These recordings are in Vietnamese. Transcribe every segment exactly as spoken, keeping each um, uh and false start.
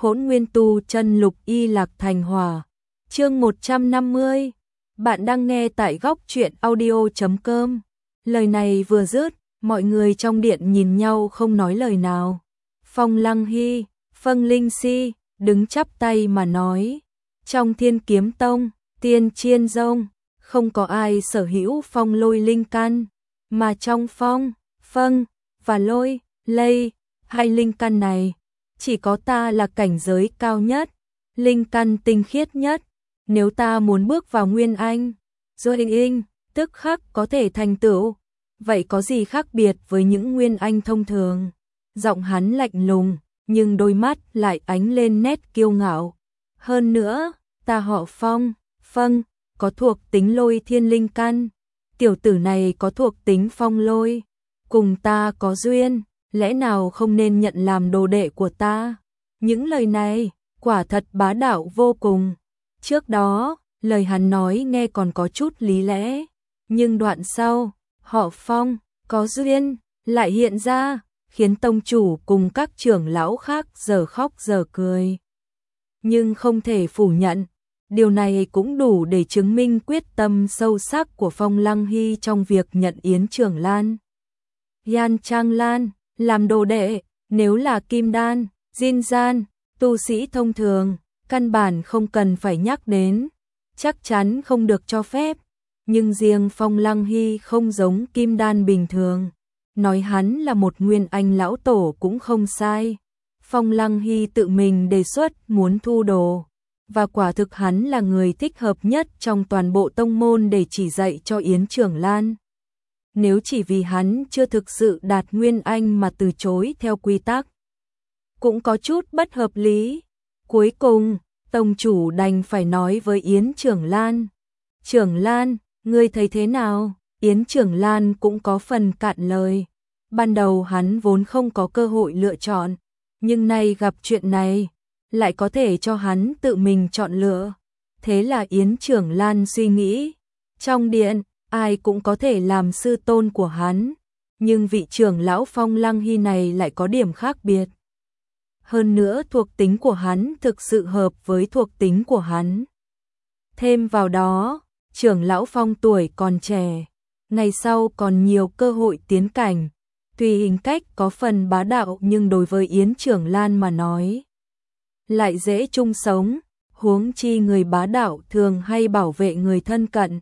Hỗn Nguyên Tu Chân Lục Y Lạc Thành Hỏa. Chương một trăm năm mươi. Bạn đang nghe tại góc truyện audio chấm com. Lời này vừa dứt, mọi người trong điện nhìn nhau không nói lời nào. Phong Lăng Hy, Phân Linh Si đứng chắp tay mà nói, trong Thiên Kiếm Tông, Tiên Chiên Dông, không có ai sở hữu phong lôi linh căn, mà trong phong, phân và lôi, lây, hai linh căn này, chỉ có ta là cảnh giới cao nhất, linh căn tinh khiết nhất. Nếu ta muốn bước vào Nguyên Anh, rồi hình in, tức khắc có thể thành tựu, vậy có gì khác biệt với những Nguyên Anh thông thường? Giọng hắn lạnh lùng, nhưng đôi mắt lại ánh lên nét kiêu ngạo. Hơn nữa, ta họ Phong, Phân, có thuộc tính lôi thiên linh căn, tiểu tử này có thuộc tính phong lôi, cùng ta có duyên, lẽ nào không nên nhận làm đồ đệ của ta? Những lời này, quả thật bá đạo vô cùng. Trước đó, lời hắn nói nghe còn có chút lý lẽ, nhưng đoạn sau, họ Phong, có duyên, lại hiện ra, khiến tông chủ cùng các trưởng lão khác giờ khóc giờ cười. Nhưng không thể phủ nhận, điều này cũng đủ để chứng minh quyết tâm sâu sắc của Phong Lăng Hy trong việc nhận Yến Trưởng Lan. Yan Trang Lan, làm đồ đệ, nếu là kim đan, Jin gian, tu sĩ thông thường, căn bản không cần phải nhắc đến, chắc chắn không được cho phép. Nhưng riêng Phong Lăng Hy không giống kim đan bình thường, nói hắn là một Nguyên Anh lão tổ cũng không sai. Phong Lăng Hy tự mình đề xuất muốn thu đồ, và quả thực hắn là người thích hợp nhất trong toàn bộ tông môn để chỉ dạy cho Yến Trưởng Lan. Nếu chỉ vì hắn chưa thực sự đạt Nguyên Anh mà từ chối theo quy tắc, cũng có chút bất hợp lý. Cuối cùng, tông chủ đành phải nói với Yến Trưởng Lan. Trưởng Lan, ngươi thấy thế nào? Yến Trưởng Lan cũng có phần cạn lời. Ban đầu hắn vốn không có cơ hội lựa chọn, nhưng nay gặp chuyện này, lại có thể cho hắn tự mình chọn lựa. Thế là Yến Trưởng Lan suy nghĩ, trong điện, ai cũng có thể làm sư tôn của hắn, nhưng vị trưởng lão Phong Lăng Hy này lại có điểm khác biệt. Hơn nữa thuộc tính của hắn thực sự hợp với thuộc tính của hắn. Thêm vào đó, trưởng lão Phong tuổi còn trẻ, ngày sau còn nhiều cơ hội tiến cảnh. Tuy hình cách có phần bá đạo nhưng đối với Yến Trưởng Lan mà nói, lại dễ chung sống, huống chi người bá đạo thường hay bảo vệ người thân cận.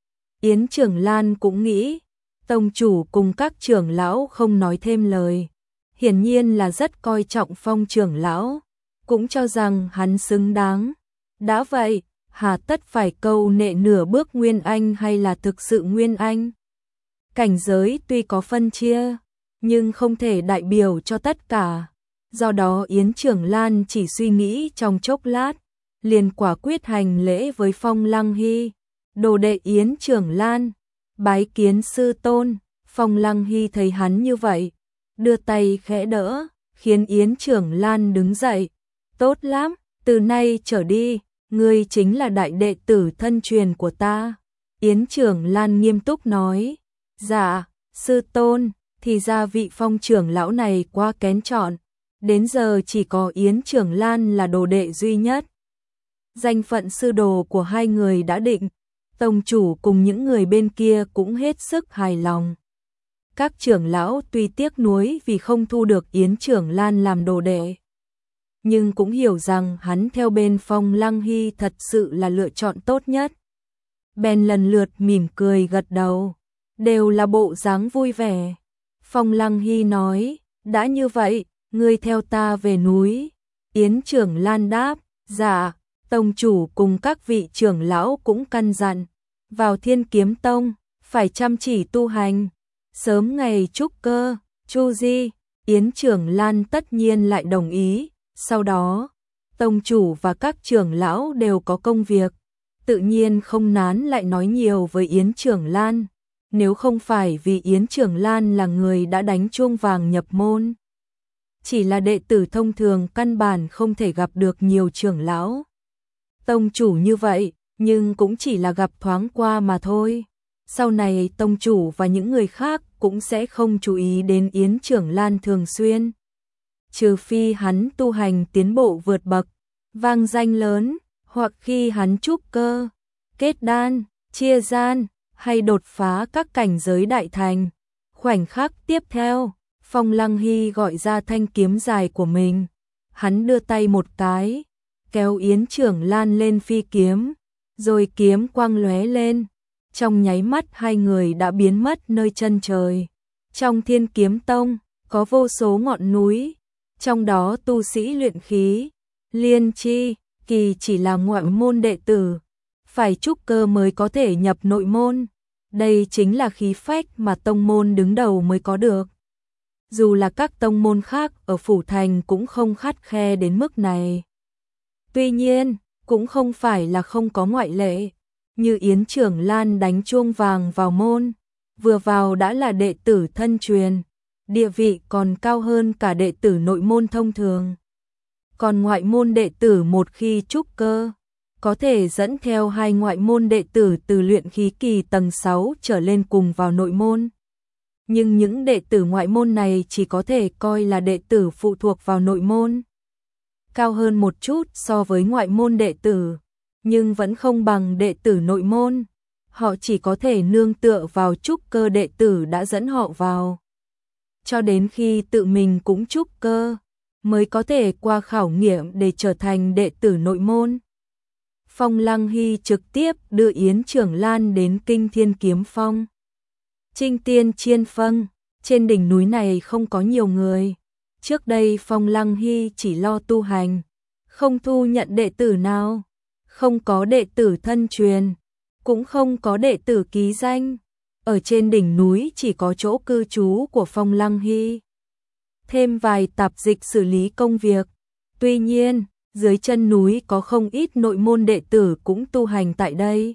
Yến Trưởng Lan cũng nghĩ, tông chủ cùng các trưởng lão không nói thêm lời, hiển nhiên là rất coi trọng Phong trưởng lão, cũng cho rằng hắn xứng đáng. Đã vậy, hà tất phải câu nệ nửa bước Nguyên Anh hay là thực sự Nguyên Anh? Cảnh giới tuy có phân chia, nhưng không thể đại biểu cho tất cả. Do đó Yến Trưởng Lan chỉ suy nghĩ trong chốc lát, liền quả quyết hành lễ với Phong Lăng Hy. Đồ đệ Yến Trưởng Lan, bái kiến sư tôn. Phong Lăng Hy thấy hắn như vậy, đưa tay khẽ đỡ, khiến Yến Trưởng Lan đứng dậy. Tốt lắm, từ nay trở đi, ngươi chính là đại đệ tử thân truyền của ta. Yến Trưởng Lan nghiêm túc nói. Dạ, sư tôn. Thì ra vị Phong trưởng lão này quá kén chọn, đến giờ chỉ có Yến Trưởng Lan là đồ đệ duy nhất. Danh phận sư đồ của hai người đã định, tông chủ cùng những người bên kia cũng hết sức hài lòng. Các trưởng lão tuy tiếc nuối vì không thu được Yến Trưởng Lan làm đồ đệ, nhưng cũng hiểu rằng hắn theo bên Phong Lăng Hy thật sự là lựa chọn tốt nhất. Bèn lần lượt mỉm cười gật đầu, đều là bộ dáng vui vẻ. Phong Lăng Hy nói, đã như vậy, ngươi theo ta về núi. Yến Trưởng Lan đáp, dạ. Tông chủ cùng các vị trưởng lão cũng căn dặn, vào Thiên Kiếm Tông, phải chăm chỉ tu hành, sớm ngày trúc cơ, chu di. Yến Trưởng Lan tất nhiên lại đồng ý. Sau đó, tông chủ và các trưởng lão đều có công việc, tự nhiên không nán lại nói nhiều với Yến Trưởng Lan. Nếu không phải vì Yến Trưởng Lan là người đã đánh chuông vàng nhập môn, chỉ là đệ tử thông thường căn bản không thể gặp được nhiều trưởng lão tông chủ như vậy, nhưng cũng chỉ là gặp thoáng qua mà thôi. Sau này tông chủ và những người khác cũng sẽ không chú ý đến Yến Trưởng Lan thường xuyên. trừ phi hắn tu hành tiến bộ vượt bậc, vang danh lớn, hoặc khi hắn trúc cơ, kết đan, chia gian, hay đột phá các cảnh giới đại thành. Khoảnh khắc tiếp theo, Phong Lăng Hy gọi ra thanh kiếm dài của mình. Hắn đưa tay một cái, kéo Yến Trưởng Lan lên phi kiếm, rồi kiếm quang lóe lên. Trong nháy mắt hai người đã biến mất nơi chân trời. Trong Thiên Kiếm Tông, có vô số ngọn núi, trong đó tu sĩ luyện khí, liên chi, kỳ chỉ là ngoại môn đệ tử, phải trúc cơ mới có thể nhập nội môn. Đây chính là khí phách mà tông môn đứng đầu mới có được. Dù là các tông môn khác ở Phủ Thành cũng không khắt khe đến mức này. Tuy nhiên, cũng không phải là không có ngoại lệ, như Yến Trưởng Lan đánh chuông vàng vào môn, vừa vào đã là đệ tử thân truyền, địa vị còn cao hơn cả đệ tử nội môn thông thường. Còn ngoại môn đệ tử một khi trúc cơ, có thể dẫn theo hai ngoại môn đệ tử từ luyện khí kỳ tầng sáu trở lên cùng vào nội môn. Nhưng những đệ tử ngoại môn này chỉ có thể coi là đệ tử phụ thuộc vào nội môn. Cao hơn một chút so với ngoại môn đệ tử, nhưng vẫn không bằng đệ tử nội môn. Họ chỉ có thể nương tựa vào trúc cơ đệ tử đã dẫn họ vào. Cho đến khi tự mình cũng trúc cơ, mới có thể qua khảo nghiệm để trở thành đệ tử nội môn. Phong Lăng Hy trực tiếp đưa Yến Trưởng Lan đến Kinh Thiên Kiếm Phong. Trinh Tiên Chiên Phân, trên đỉnh núi này không có nhiều người. Trước đây Phong Lăng Hy chỉ lo tu hành, không thu nhận đệ tử nào, không có đệ tử thân truyền, cũng không có đệ tử ký danh. Ở trên đỉnh núi chỉ có chỗ cư trú của Phong Lăng Hy. Thêm vài tạp dịch xử lý công việc. Tuy nhiên, dưới chân núi có không ít nội môn đệ tử cũng tu hành tại đây.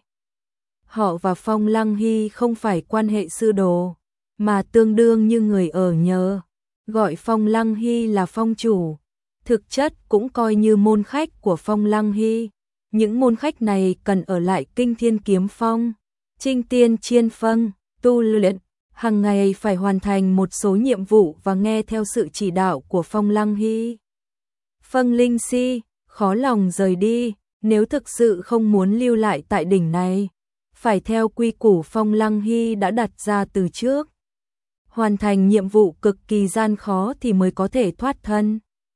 Họ và Phong Lăng Hy không phải quan hệ sư đồ, mà tương đương như người ở nhờ. Gọi Phong Lăng Hy là phong chủ, thực chất cũng coi như môn khách của Phong Lăng Hy. Những môn khách này cần ở lại Kinh Thiên Kiếm Phong, Trinh Tiên Chiên Phân, tu luyện, hàng ngày phải hoàn thành một số nhiệm vụ và nghe theo sự chỉ đạo của Phong Lăng Hy. Phân Linh Si khó lòng rời đi, nếu thực sự không muốn lưu lại tại đỉnh này, phải theo quy củ Phong Lăng Hy đã đặt ra từ trước. Hoàn thành nhiệm vụ cực kỳ gian khó thì mới có thể thoát thân.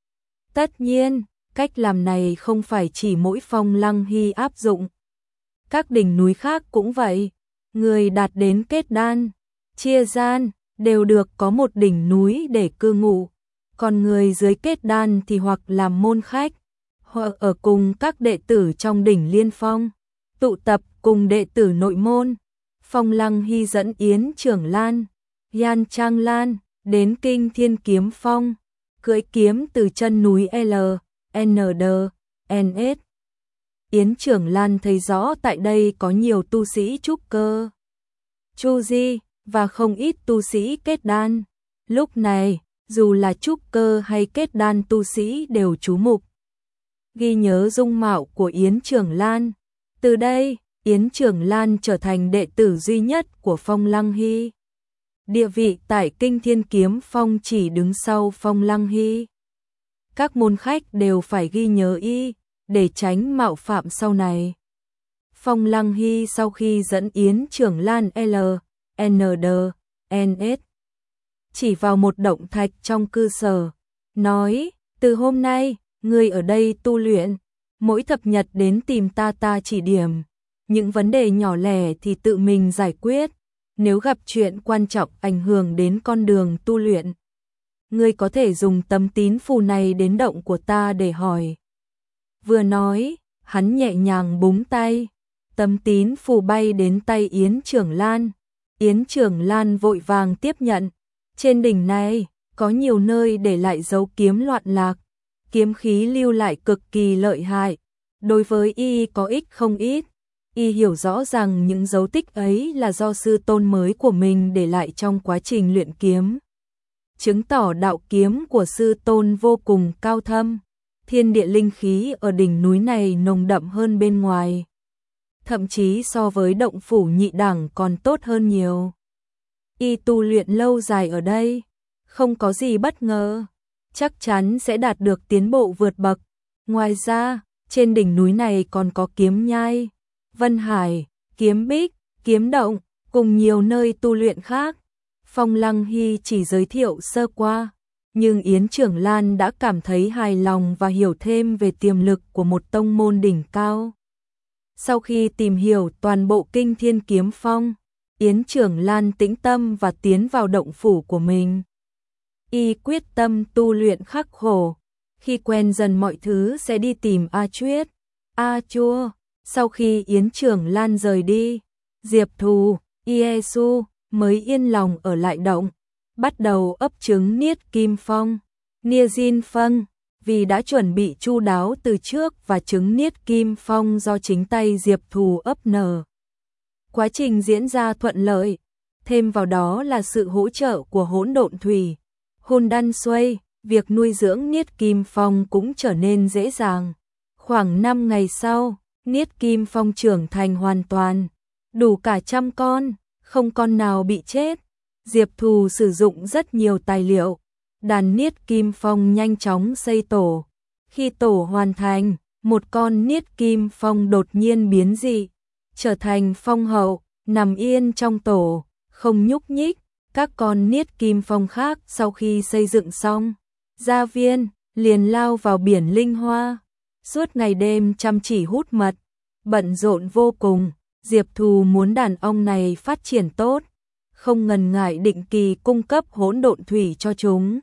Tất nhiên, cách làm này không phải chỉ mỗi Phong Lăng Hy áp dụng. Các đỉnh núi khác cũng vậy, người đạt đến kết đan, chia gian, đều được có một đỉnh núi để cư ngụ. Còn người dưới kết đan thì hoặc làm môn khách, hoặc ở cùng các đệ tử trong đỉnh Liên Phong, tụ tập cùng đệ tử nội môn. Phong Lăng Hy dẫn Yến Trưởng Lan, Yan Trang Lan đến Kinh Thiên Kiếm Phong, cưỡi kiếm từ chân núi L, N D, N S. Yến Trưởng Lan thấy rõ tại đây có nhiều tu sĩ trúc cơ, chu di và không ít tu sĩ kết đan. Lúc này, dù là trúc cơ hay kết đan tu sĩ đều chú mục ghi nhớ dung mạo của Yến Trưởng Lan. Từ đây, Yến Trưởng Lan trở thành đệ tử duy nhất của Phong Lăng Hy. Địa vị tại Kinh Thiên Kiếm Phong chỉ đứng sau Phong Lăng Hy. Các môn khách đều phải ghi nhớ y, để tránh mạo phạm sau này. Phong Lăng Hy sau khi dẫn Yến Trưởng Lan L, N D, N S chỉ vào một động thạch trong cư sở, nói, từ hôm nay, ngươi ở đây tu luyện, mỗi thập nhật đến tìm ta ta chỉ điểm, những vấn đề nhỏ lẻ thì tự mình giải quyết, nếu gặp chuyện quan trọng ảnh hưởng đến con đường tu luyện, ngươi có thể dùng tấm tín phù này đến động của ta để hỏi. Vừa nói, hắn nhẹ nhàng búng tay, tấm tín phù bay đến tay Yến Trưởng Lan. Yến Trưởng Lan vội vàng tiếp nhận. Trên đỉnh này, có nhiều nơi để lại dấu kiếm loạn lạc, kiếm khí lưu lại cực kỳ lợi hại. Đối với y có ích không ít, y hiểu rõ rằng những dấu tích ấy là do sư tôn mới của mình để lại trong quá trình luyện kiếm. Chứng tỏ đạo kiếm của sư tôn vô cùng cao thâm, thiên địa linh khí ở đỉnh núi này nồng đậm hơn bên ngoài. Thậm chí so với động phủ nhị đẳng còn tốt hơn nhiều. Y tu luyện lâu dài ở đây, không có gì bất ngờ. chắc chắn sẽ đạt được tiến bộ vượt bậc. Ngoài ra, trên đỉnh núi này còn có Kiếm Nhai, Vân Hải, Kiếm Bích, Kiếm Động, cùng nhiều nơi tu luyện khác. Phong Lăng Hy chỉ giới thiệu sơ qua, nhưng Yến Trưởng Lan đã cảm thấy hài lòng và hiểu thêm về tiềm lực của một tông môn đỉnh cao. Sau khi tìm hiểu toàn bộ Kinh Thiên Kiếm Phong, Yến Trưởng Lan tĩnh tâm và tiến vào động phủ của mình. Y quyết tâm tu luyện khắc khổ, khi quen dần mọi thứ sẽ đi tìm A Chuyết, A Chua. Sau khi Yến Trưởng Lan rời đi, Diệp Thù, Iesu mới yên lòng ở lại động, bắt đầu ấp trứng Niết Kim Phong, Nia Jin Phân, vì đã chuẩn bị chu đáo từ trước và trứng Niết Kim Phong do chính tay Diệp Thù ấp nở. Quá trình diễn ra thuận lợi, thêm vào đó là sự hỗ trợ của Hỗn Độn Thủy, Hun Đan Xuôi, việc nuôi dưỡng Niết Kim Phong cũng trở nên dễ dàng. Khoảng năm ngày sau, Niết Kim Phong trưởng thành hoàn toàn, đủ cả trăm con, không con nào bị chết. Diệp Thù sử dụng rất nhiều tài liệu, đàn Niết Kim Phong nhanh chóng xây tổ. Khi tổ hoàn thành, một con Niết Kim Phong đột nhiên biến dị, trở thành phong hậu, nằm yên trong tổ, không nhúc nhích. Các con Niết Kim Phong khác sau khi xây dựng xong gia viên, liền lao vào biển linh hoa, suốt ngày đêm chăm chỉ hút mật, bận rộn vô cùng. Diệp Thù muốn đàn ong này phát triển tốt, không ngần ngại định kỳ cung cấp hỗn độn thủy cho chúng.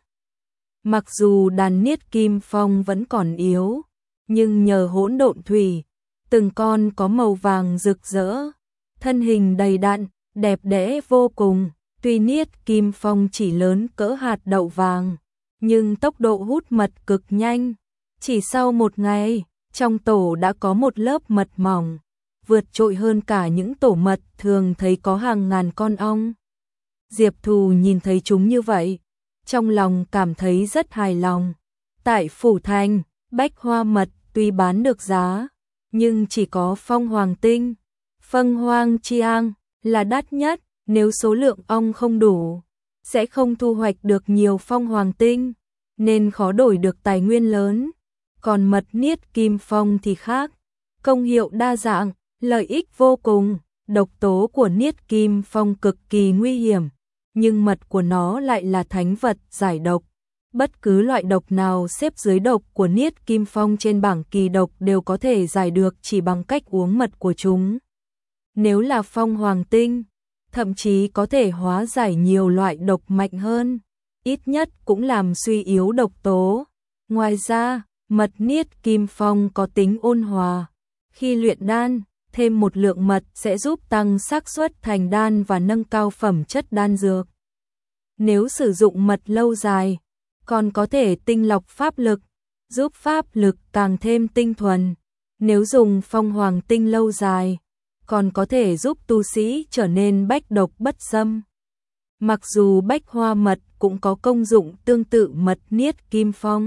Mặc dù đàn Niết Kim Phong vẫn còn yếu, nhưng nhờ hỗn độn thủy, từng con có màu vàng rực rỡ, thân hình đầy đặn, đẹp đẽ vô cùng. Tuy Niết Kim Phong chỉ lớn cỡ hạt đậu vàng, nhưng tốc độ hút mật cực nhanh. Chỉ sau một ngày, trong tổ đã có một lớp mật mỏng, vượt trội hơn cả những tổ mật thường thấy có hàng ngàn con ong. Diệp Thù nhìn thấy chúng như vậy, trong lòng cảm thấy rất hài lòng. Tại Phủ Thành, bách hoa mật tuy bán được giá, nhưng chỉ có phong hoàng tinh, phân hoang chiang là đắt nhất. Nếu số lượng ong không đủ, sẽ không thu hoạch được nhiều phong hoàng tinh, nên khó đổi được tài nguyên lớn. Còn mật Niết Kim Phong thì khác, công hiệu đa dạng, lợi ích vô cùng. Độc tố của Niết Kim Phong cực kỳ nguy hiểm, nhưng mật của nó lại là thánh vật giải độc. Bất cứ loại độc nào xếp dưới độc của Niết Kim Phong trên bảng kỳ độc đều có thể giải được chỉ bằng cách uống mật của chúng. Nếu là phong hoàng tinh, thậm chí có thể hóa giải nhiều loại độc mạnh hơn, ít nhất cũng làm suy yếu độc tố. Ngoài ra, mật Niết Kim Phong có tính ôn hòa. Khi luyện đan, thêm một lượng mật sẽ giúp tăng xác suất thành đan và nâng cao phẩm chất đan dược. Nếu sử dụng mật lâu dài, còn có thể tinh lọc pháp lực, giúp pháp lực càng thêm tinh thuần. Nếu dùng phong hoàng tinh lâu dài, còn có thể giúp tu sĩ trở nên bách độc bất xâm. Mặc dù bách hoa mật cũng có công dụng tương tự mật Niết Kim Phong,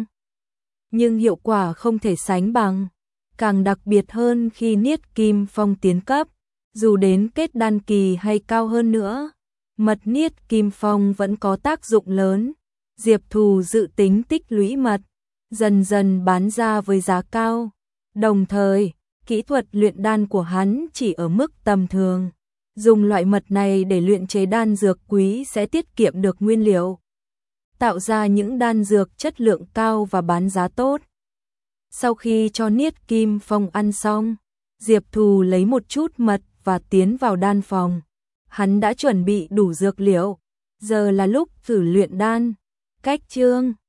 nhưng hiệu quả không thể sánh bằng. Càng đặc biệt hơn khi Niết Kim Phong tiến cấp, dù đến kết đan kỳ hay cao hơn nữa, mật Niết Kim Phong vẫn có tác dụng lớn. Diệp Thù dự tính tích lũy mật, dần dần bán ra với giá cao. Đồng thời, kỹ thuật luyện đan của hắn chỉ ở mức tầm thường. Dùng loại mật này để luyện chế đan dược quý sẽ tiết kiệm được nguyên liệu, tạo ra những đan dược chất lượng cao và bán giá tốt. Sau khi cho Niết Kim Phong ăn xong, Diệp Thù lấy một chút mật và tiến vào đan phòng. Hắn đã chuẩn bị đủ dược liệu, giờ là lúc thử luyện đan. Cách chương